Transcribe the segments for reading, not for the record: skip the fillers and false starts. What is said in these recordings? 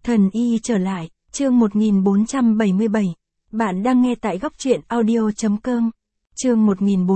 Thần y trở lại, chương 1477. Bạn đang nghe tại góc truyện audio.com. Chương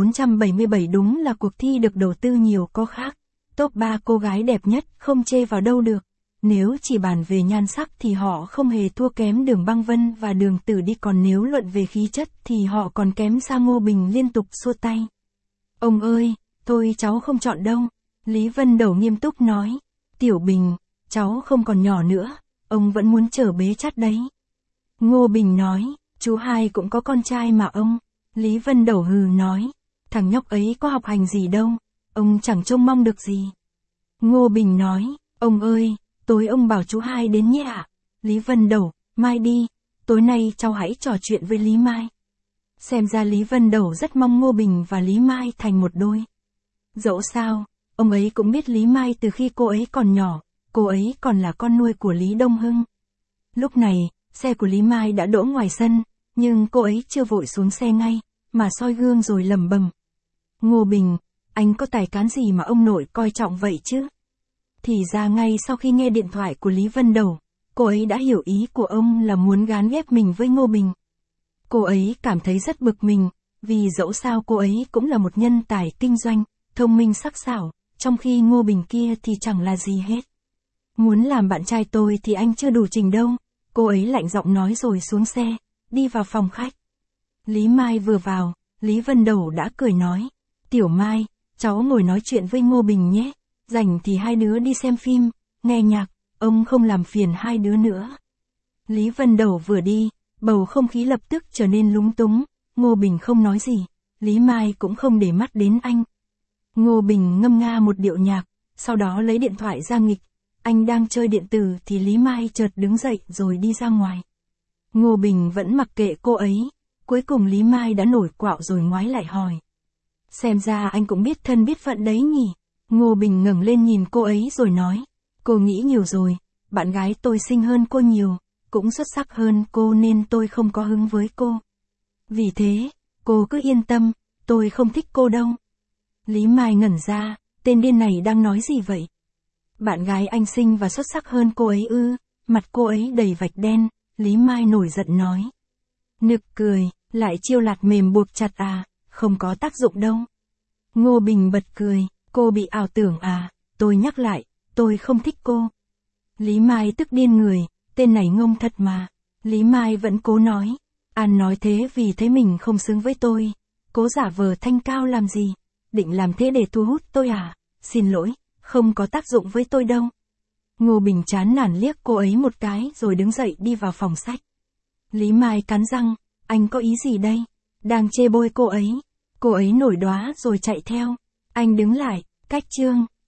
1477 đúng là cuộc thi được đầu tư nhiều có khác. Top 3 cô gái đẹp nhất không chê vào đâu được. Nếu chỉ bàn về nhan sắc thì họ không hề thua kém Đường Băng Vân và Đường Tử đi, còn nếu luận về khí chất thì họ còn kém xa Ngô Bình liên tục xua tay. Ông ơi, thôi cháu không chọn đâu. Lý Vân Đẩu nghiêm túc nói. Tiểu Bình, cháu không còn nhỏ nữa, ông vẫn muốn chở bế chắt đấy. Ngô Bình nói, chú hai cũng có con trai mà ông. Lý Vân Đẩu hừ nói, thằng nhóc ấy có học hành gì đâu, ông chẳng trông mong được gì. Ngô Bình nói, ông ơi, tối ông bảo chú hai đến nhé ạ. Lý Vân Đẩu, mai đi, tối nay cháu hãy trò chuyện với Lý Mai. Xem ra Lý Vân Đẩu rất mong Ngô Bình và Lý Mai thành một đôi. Dẫu sao, ông ấy cũng biết Lý Mai từ khi cô ấy còn nhỏ, cô ấy còn là con nuôi của Lý Đông Hưng. Lúc này, xe của Lý Mai đã đỗ ngoài sân, nhưng cô ấy chưa vội xuống xe ngay, mà soi gương rồi lẩm bẩm. Ngô Bình, anh có tài cán gì mà ông nội coi trọng vậy chứ? Thì ra ngay sau khi nghe điện thoại của Lý Vân Đẩu, cô ấy đã hiểu ý của ông là muốn gán ghép mình với Ngô Bình. Cô ấy cảm thấy rất bực mình, vì dẫu sao cô ấy cũng là một nhân tài kinh doanh, thông minh sắc sảo, trong khi Ngô Bình kia thì chẳng là gì hết. Muốn làm bạn trai tôi thì anh chưa đủ trình đâu, cô ấy lạnh giọng nói rồi xuống xe, đi vào phòng khách. Lý Mai vừa vào, Lý Vân Đẩu đã cười nói, Tiểu Mai, cháu ngồi nói chuyện với Ngô Bình nhé, rảnh thì hai đứa đi xem phim, nghe nhạc, ông không làm phiền hai đứa nữa. Lý Vân Đẩu vừa đi, bầu không khí lập tức trở nên lúng túng, Ngô Bình không nói gì, Lý Mai cũng không để mắt đến anh. Ngô Bình ngâm nga một điệu nhạc, sau đó lấy điện thoại ra nghịch. Anh đang chơi điện tử thì Lý Mai chợt đứng dậy rồi đi ra ngoài. Ngô Bình vẫn mặc kệ cô ấy, cuối cùng Lý Mai đã nổi quạo rồi ngoái lại hỏi. Xem ra anh cũng biết thân biết phận đấy nhỉ. Ngô Bình ngẩng lên nhìn cô ấy rồi nói. Cô nghĩ nhiều rồi, bạn gái tôi xinh hơn cô nhiều, cũng xuất sắc hơn cô nên tôi không có hứng với cô. Vì thế, cô cứ yên tâm, tôi không thích cô đâu. Lý Mai ngẩn ra, tên điên này đang nói gì vậy? Bạn gái anh xinh và xuất sắc hơn cô ấy ư? Mặt cô ấy đầy vạch đen, Lý Mai nổi giận nói. Nực cười, lại chiêu lạt mềm buộc chặt à, không có tác dụng đâu. Ngô Bình bật cười, cô bị ảo tưởng à, tôi nhắc lại, tôi không thích cô. Lý Mai tức điên người, tên này ngông thật mà. Lý Mai vẫn cố nói, An nói thế vì thấy mình không xứng với tôi, cố giả vờ thanh cao làm gì, định làm thế để thu hút tôi à, xin lỗi. Không có tác dụng với tôi đâu. Ngô Bình chán nản liếc cô ấy một cái rồi đứng dậy đi vào phòng sách. Lý Mai cắn răng, anh có ý gì đây? Đang chê bôi cô ấy. Cô ấy nổi đoá rồi chạy theo. Anh đứng lại, cách chương.